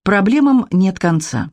Проблемам нет конца.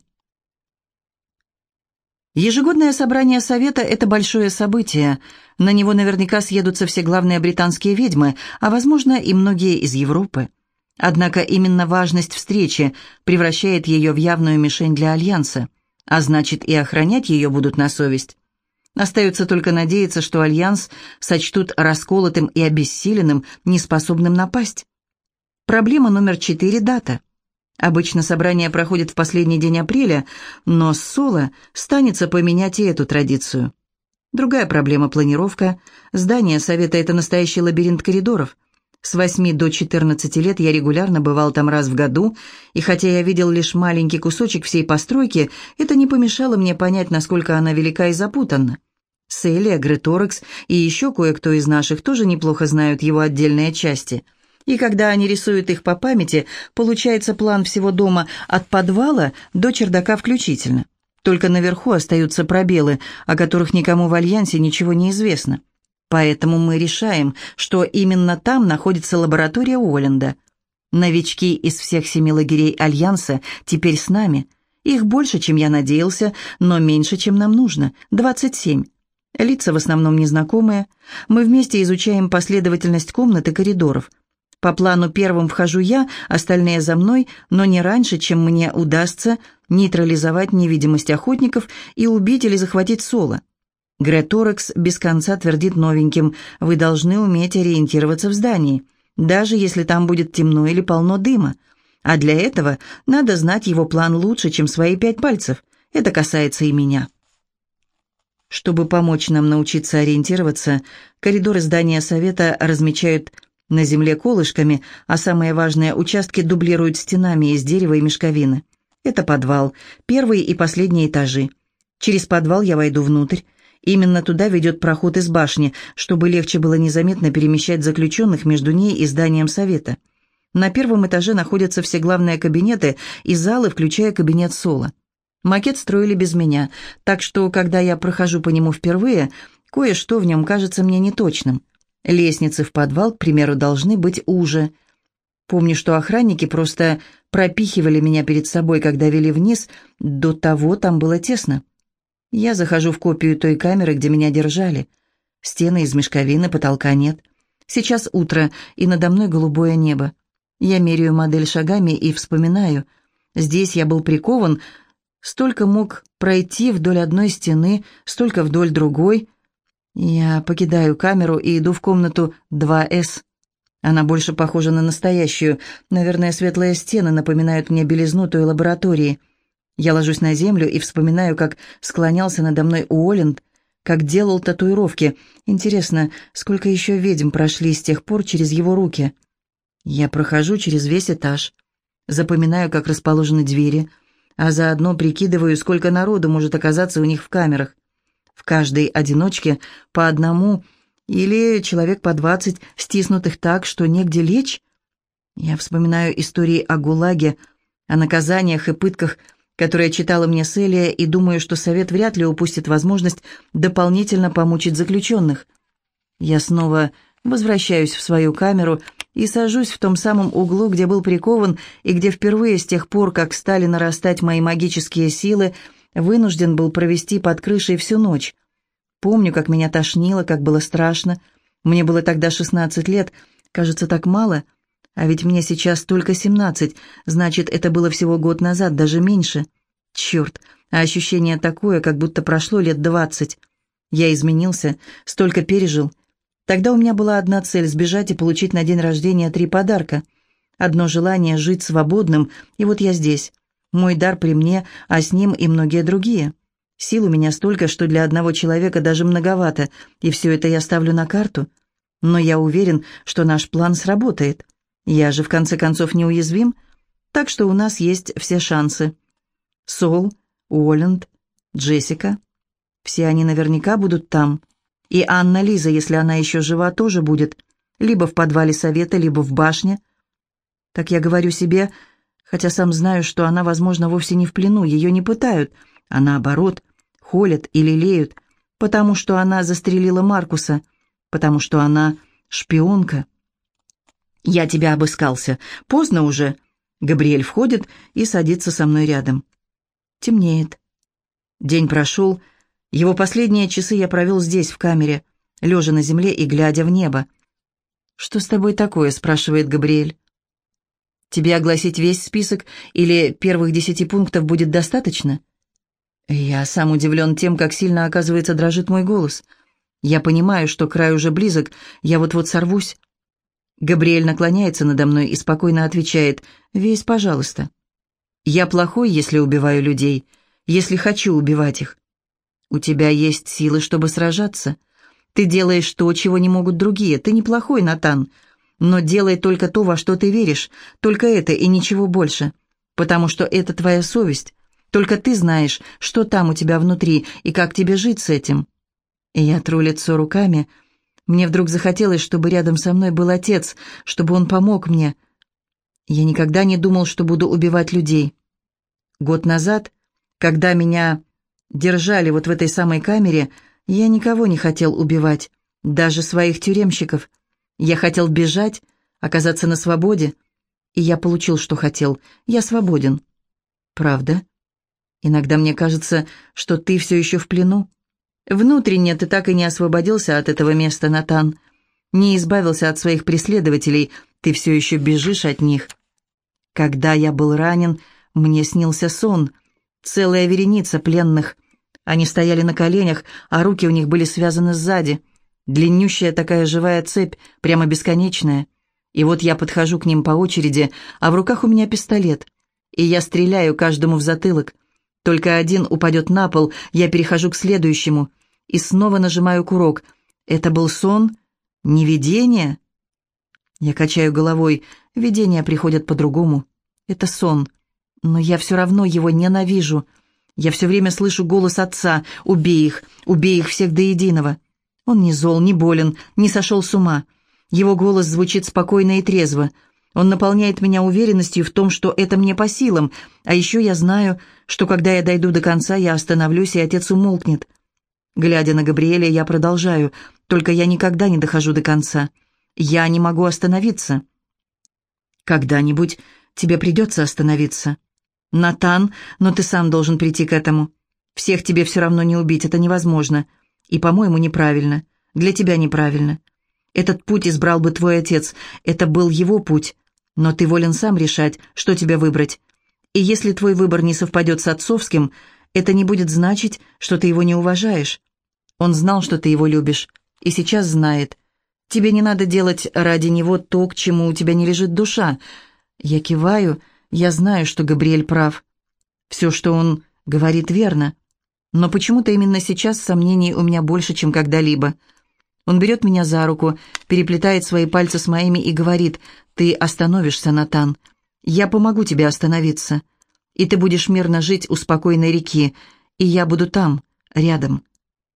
Ежегодное собрание Совета – это большое событие. На него наверняка съедутся все главные британские ведьмы, а, возможно, и многие из Европы. Однако именно важность встречи превращает ее в явную мишень для Альянса, а значит, и охранять ее будут на совесть. Остается только надеяться, что Альянс сочтут расколотым и обессиленным, неспособным напасть. Проблема номер 4 – дата. Обычно собрание проходит в последний день апреля, но с Соло станется поменять и эту традицию. Другая проблема – планировка. Здание Совета – это настоящий лабиринт коридоров. С 8 до 14 лет я регулярно бывал там раз в году, и хотя я видел лишь маленький кусочек всей постройки, это не помешало мне понять, насколько она велика и запутанна. Селия, Греторекс и еще кое-кто из наших тоже неплохо знают его отдельные части. И когда они рисуют их по памяти, получается план всего дома от подвала до чердака включительно. Только наверху остаются пробелы, о которых никому в Альянсе ничего не известно. Поэтому мы решаем, что именно там находится лаборатория Уолленда. Новички из всех 7 лагерей Альянса теперь с нами. Их больше, чем я надеялся, но меньше, чем нам нужно – 27. Лица в основном незнакомые. Мы вместе изучаем последовательность комнат и коридоров. По плану первым вхожу я, остальные за мной, но не раньше, чем мне удастся нейтрализовать невидимость охотников и убить или захватить Соло. Греторекс без конца твердит новеньким: «Вы должны уметь ориентироваться в здании, даже если там будет темно или полно дыма. А для этого надо знать его план лучше, чем свои 5 пальцев. Это касается и меня». Чтобы помочь нам научиться ориентироваться, коридоры здания Совета размечают на земле колышками, а самые важные участки дублируют стенами из дерева и мешковины. Это подвал, первый и последний этажи. Через подвал я войду внутрь. Именно туда ведет проход из башни, чтобы легче было незаметно перемещать заключенных между ней и зданием Совета. На первом этаже находятся все главные кабинеты и залы, включая кабинет Соло. Макет строили без меня, так что, когда я прохожу по нему впервые, кое-что в нем кажется мне неточным. Лестницы в подвал, к примеру, должны быть уже. Помню, что охранники просто пропихивали меня перед собой, когда вели вниз, до того там было тесно. Я захожу в копию той камеры, где меня держали. Стены из мешковины, потолка нет. Сейчас утро, и надо мной голубое небо. Я меряю модель шагами и вспоминаю. Здесь я был прикован, столько мог пройти вдоль одной стены, столько вдоль другой. Я покидаю камеру и иду в комнату 2С. Она больше похожа на настоящую. Наверное, светлые стены напоминают мне белизну той лаборатории. Я ложусь на землю и вспоминаю, как склонялся надо мной Уолленд, как делал татуировки. Интересно, сколько еще ведьм прошли с тех пор через его руки? Я прохожу через весь этаж. Запоминаю, как расположены двери, а заодно прикидываю, сколько народу может оказаться у них в камерах. В каждой одиночке по одному или человек по 20, стиснутых так, что негде лечь. Я вспоминаю истории о ГУЛАГе, о наказаниях и пытках, которые читала мне Селия, и думаю, что Совет вряд ли упустит возможность дополнительно помучить заключенных. Я снова возвращаюсь в свою камеру и сажусь в том самом углу, где был прикован, и где впервые с тех пор, как стали нарастать мои магические силы, вынужден был провести под крышей всю ночь. Помню, как меня тошнило, как было страшно. Мне было тогда 16 лет, кажется, так мало, а ведь мне сейчас только 17, значит, это было всего год назад, даже меньше. Черт, а ощущение такое, как будто прошло лет 20. Я изменился, столько пережил. Тогда у меня была одна цель — сбежать и получить на день рождения 3 подарка. Одно желание — жить свободным, и вот я здесь. Мой дар при мне, а с ним и многие другие. Сил у меня столько, что для одного человека даже многовато, и все это я ставлю на карту. Но я уверен, что наш план сработает. Я же, в конце концов, неуязвим, так что у нас есть все шансы. Сол, Уолленд, Джессика. Все они наверняка будут там. И Анна-Лиза, если она еще жива, тоже будет. Либо в подвале Совета, либо в башне. Так я говорю себе, хотя сам знаю, что она, возможно, вовсе не в плену, ее не пытают, а наоборот, холят и лелеют, потому что она застрелила Маркуса, потому что она шпионка. «Я тебя обыскался. Поздно уже. Габриэль входит и садится со мной рядом. Темнеет. День прошел. Его последние часы я провел здесь, в камере, лежа на земле и глядя в небо. «Что с тобой такое?» — спрашивает Габриэль. «Тебе огласить весь список или первых 10 пунктов будет достаточно?» Я сам удивлен тем, как сильно, оказывается, дрожит мой голос. Я понимаю, что край уже близок, я вот-вот сорвусь. Габриэль наклоняется надо мной и спокойно отвечает: «Весь, пожалуйста». «Я плохой, если убиваю людей, если хочу убивать их». «У тебя есть силы, чтобы сражаться. Ты делаешь то, чего не могут другие. Ты неплохой, Натан, но делай только то, во что ты веришь, только это и ничего больше, потому что это твоя совесть. Только ты знаешь, что там у тебя внутри и как тебе жить с этим». И я тру лицо руками. Мне вдруг захотелось, чтобы рядом со мной был отец, чтобы он помог мне. Я никогда не думал, что буду убивать людей. Год назад, когда меня держали вот в этой самой камере, я никого не хотел убивать, даже своих тюремщиков. Я хотел бежать, оказаться на свободе, и я получил, что хотел. Я свободен. Правда? Иногда мне кажется, что ты все еще в плену. Внутренне ты так и не освободился от этого места, Натан. Не избавился от своих преследователей, ты все еще бежишь от них. Когда я был ранен, мне снился сон. Целая вереница пленных. Они стояли на коленях, а руки у них были связаны сзади. Длиннющая такая живая цепь, прямо бесконечная. И вот я подхожу к ним по очереди, а в руках у меня пистолет. И я стреляю каждому в затылок. Только один упадет на пол, я перехожу к следующему и снова нажимаю курок. Это был сон? Не видение? Я качаю головой. Видения приходят по-другому. Это сон. Но я все равно его ненавижу. Я все время слышу голос отца: убей их всех до единого. Он не зол, не болен, не сошел с ума. Его голос звучит спокойно и трезво. Он наполняет меня уверенностью в том, что это мне по силам, а еще я знаю, что когда я дойду до конца, я остановлюсь, и отец умолкнет. Глядя на Габриэля, я продолжаю, только я никогда не дохожу до конца. Я не могу остановиться. Когда-нибудь тебе придется остановиться. Натан, но ты сам должен прийти к этому. Всех тебе все равно не убить, это невозможно. И, по-моему, неправильно. Для тебя неправильно. Этот путь избрал бы твой отец, это был его путь. Но ты волен сам решать, что тебе выбрать. И если твой выбор не совпадет с отцовским, это не будет значить, что ты его не уважаешь. Он знал, что ты его любишь, и сейчас знает. Тебе не надо делать ради него то, к чему у тебя не лежит душа. Я киваю, я знаю, что Габриэль прав. Все, что он говорит, верно. Но почему-то именно сейчас сомнений у меня больше, чем когда-либо. Он берет меня за руку, переплетает свои пальцы с моими и говорит: «Ты остановишься, Натан. Я помогу тебе остановиться. И ты будешь мирно жить у спокойной реки, и я буду там, рядом».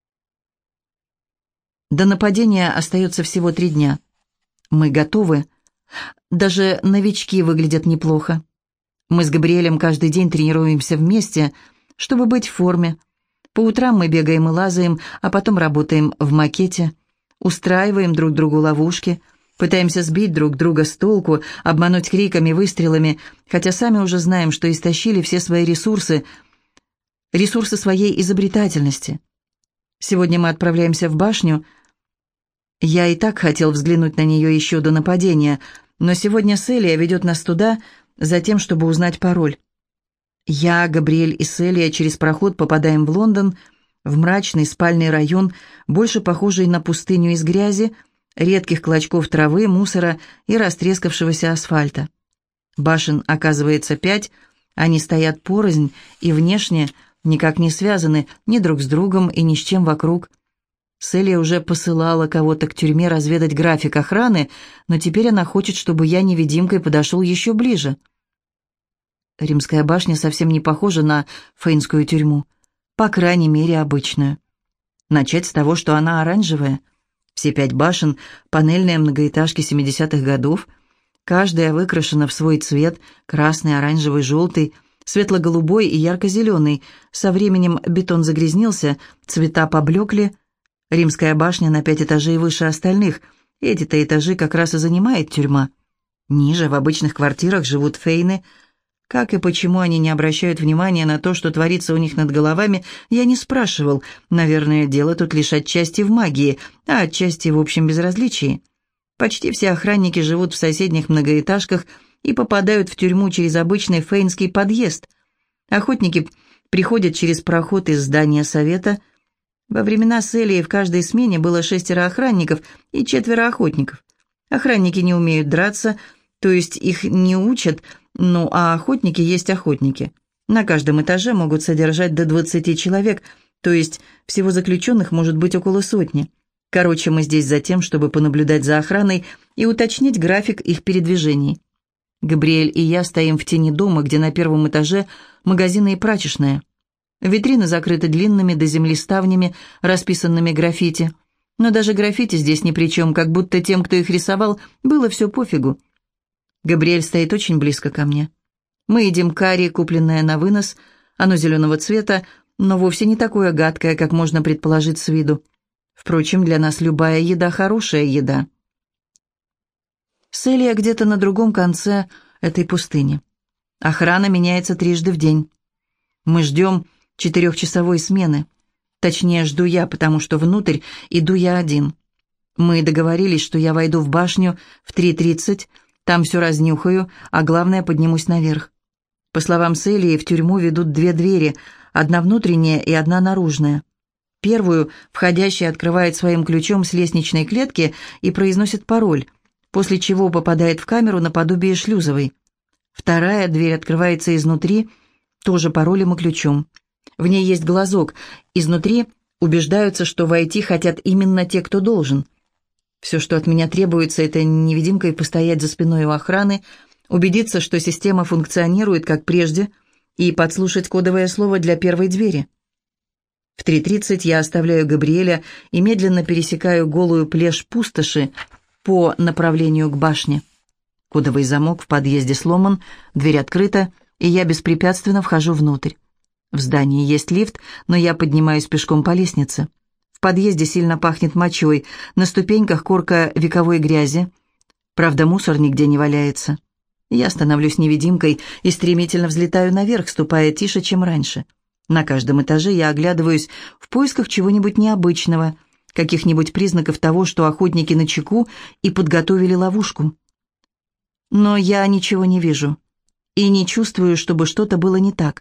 До нападения остается всего 3 дня. Мы готовы. Даже новички выглядят неплохо. Мы с Габриэлем каждый день тренируемся вместе, чтобы быть в форме. По утрам мы бегаем и лазаем, а потом работаем в макете. Устраиваем друг другу ловушки, пытаемся сбить друг друга с толку, обмануть криками, выстрелами, хотя сами уже знаем, что истощили все свои ресурсы своей изобретательности. Сегодня мы отправляемся в башню. Я и так хотел взглянуть на нее еще до нападения, но сегодня Селия ведет нас туда, за тем, чтобы узнать пароль. Я, Габриэль и Селия через проход попадаем в Лондон, в мрачный спальный район, больше похожий на пустыню из грязи, редких клочков травы, мусора и растрескавшегося асфальта. Башен оказывается 5, они стоят порознь и внешне никак не связаны ни друг с другом и ни с чем вокруг. Селия уже посылала кого-то к тюрьме разведать график охраны, но теперь она хочет, чтобы я невидимкой подошел еще ближе. Римская башня совсем не похожа на Фейнскую тюрьму. По крайней мере, обычную. Начать с того, что она оранжевая. Все 5 башен — панельные многоэтажки 70-х годов. Каждая выкрашена в свой цвет: красный, оранжевый, желтый, светло-голубой и ярко-зеленый. Со временем бетон загрязнился, цвета поблекли. Римская башня на 5 этажей выше остальных. Эти-то этажи как раз и занимает тюрьма. Ниже, в обычных квартирах, живут фейны. Как и почему они не обращают внимания на то, что творится у них над головами, я не спрашивал. Наверное, дело тут лишь отчасти в магии, а отчасти в общем безразличии. Почти все охранники живут в соседних многоэтажках и попадают в тюрьму через обычный фейнский подъезд. Охотники приходят через проход из здания совета. Во времена Селии в каждой смене было 6 охранников и 4 охотников. Охранники не умеют драться, то есть их не учат, ну а охотники есть охотники. На каждом этаже могут содержать до 20 человек, то есть всего заключенных может быть около 100. Короче, мы здесь за тем, чтобы понаблюдать за охраной и уточнить график их передвижений. Габриэль и я стоим в тени дома, где на 1 этаже магазины и прачечная. Витрины закрыты длинными до земли ставнями, расписанными граффити. Но даже граффити здесь ни при чем, как будто тем, кто их рисовал, было все пофигу. Габриэль стоит очень близко ко мне. Мы едим карри, купленное на вынос. Оно зеленого цвета, но вовсе не такое гадкое, как можно предположить с виду. Впрочем, для нас любая еда – хорошая еда. Селия где-то на другом конце этой пустыни. Охрана меняется 3 в день. Мы ждем 4-часовой смены. Точнее, жду я, потому что внутрь иду я один. Мы договорились, что я войду в башню в 3:30, там все разнюхаю, а главное, поднимусь наверх. По словам Селии, в тюрьму ведут 2 двери, одна внутренняя и одна наружная. Первую входящий открывает своим ключом с лестничной клетки и произносит пароль, после чего попадает в камеру наподобие шлюзовой. Вторая дверь открывается изнутри, тоже паролем и ключом. В ней есть глазок. Изнутри убеждаются, что войти хотят именно те, кто должен. Все, что от меня требуется, это невидимкой постоять за спиной у охраны, убедиться, что система функционирует как прежде, и подслушать кодовое слово для первой двери. В 3:30 я оставляю Габриэля и медленно пересекаю голую плешь пустоши по направлению к башне. Кодовый замок в подъезде сломан, дверь открыта, и я беспрепятственно вхожу внутрь. В здании есть лифт, но я поднимаюсь пешком по лестнице. В подъезде сильно пахнет мочой, на ступеньках корка вековой грязи. Правда, мусор нигде не валяется. Я становлюсь невидимкой и стремительно взлетаю наверх, ступая тише, чем раньше. На каждом этаже я оглядываюсь в поисках чего-нибудь необычного, каких-нибудь признаков того, что охотники начеку и подготовили ловушку. Но я ничего не вижу и не чувствую, чтобы что-то было не так.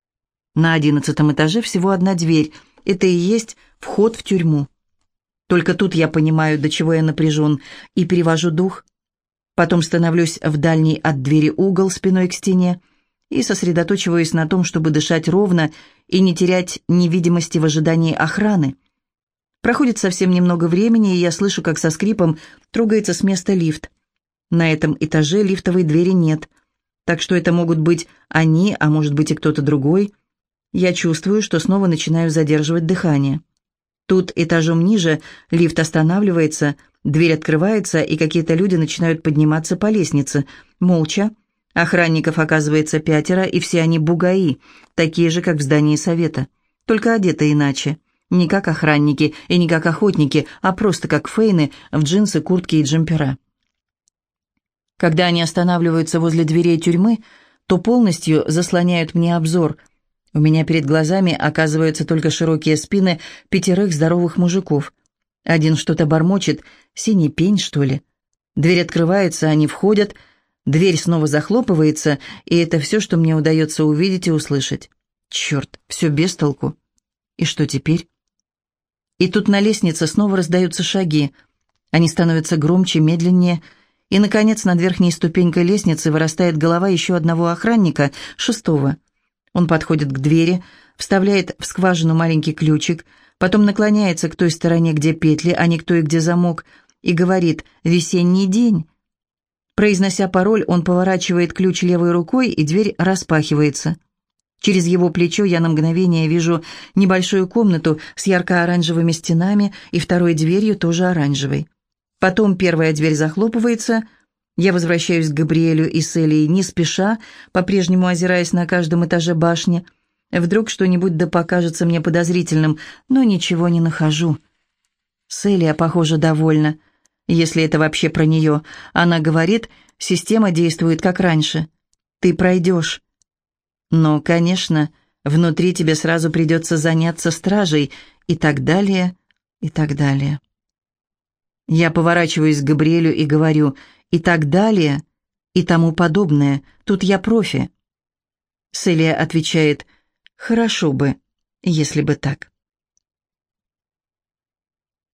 На 11 этаже всего одна дверь. Это и есть вход в тюрьму. Только тут я понимаю, до чего я напряжен, и перевожу дух. Потом становлюсь в дальний от двери угол спиной к стене и сосредоточиваюсь на том, чтобы дышать ровно и не терять невидимости в ожидании охраны. Проходит совсем немного времени, и я слышу, как со скрипом трогается с места лифт. На этом этаже лифтовой двери нет, так что это могут быть они, а может быть и кто-то другой. Я чувствую, что снова начинаю задерживать дыхание. Тут этажом ниже лифт останавливается, дверь открывается, и какие-то люди начинают подниматься по лестнице. Молча. Охранников оказывается 5, и все они бугаи, такие же, как в здании совета, только одеты иначе. Не как охранники и не как охотники, а просто как фейны в джинсы, куртки и джемпера. Когда они останавливаются возле дверей тюрьмы, то полностью заслоняют мне обзор. У меня перед глазами оказываются только широкие спины 5 здоровых мужиков. Один что-то бормочет, синий пень, что ли. Дверь открывается, они входят, дверь снова захлопывается, и это все, что мне удается увидеть и услышать. Черт, все без толку. И что теперь? И тут на лестнице снова раздаются шаги. Они становятся громче, медленнее, и, наконец, над верхней ступенькой лестницы вырастает голова еще одного охранника, 6-го. Он подходит к двери, вставляет в скважину маленький ключик, потом наклоняется к той стороне, где петли, а не к той, где замок, и говорит «Весенний день». Произнося пароль, он поворачивает ключ левой рукой, и дверь распахивается. Через его плечо я на мгновение вижу небольшую комнату с ярко-оранжевыми стенами и второй дверью, тоже оранжевой. Потом первая дверь захлопывается. Я возвращаюсь к Габриэлю и Селии не спеша, по-прежнему озираясь на каждом этаже башни. Вдруг что-нибудь да покажется мне подозрительным, но ничего не нахожу. Селия, похоже, довольна. Если это вообще про нее. Она говорит, Система действует как раньше. Ты пройдешь. Но, конечно, внутри тебе сразу придется заняться стражей и так далее, и так далее. Я поворачиваюсь к Габриэлю и говорю: и так далее, и тому подобное. Тут я профи. Селия отвечает: хорошо бы, если бы так.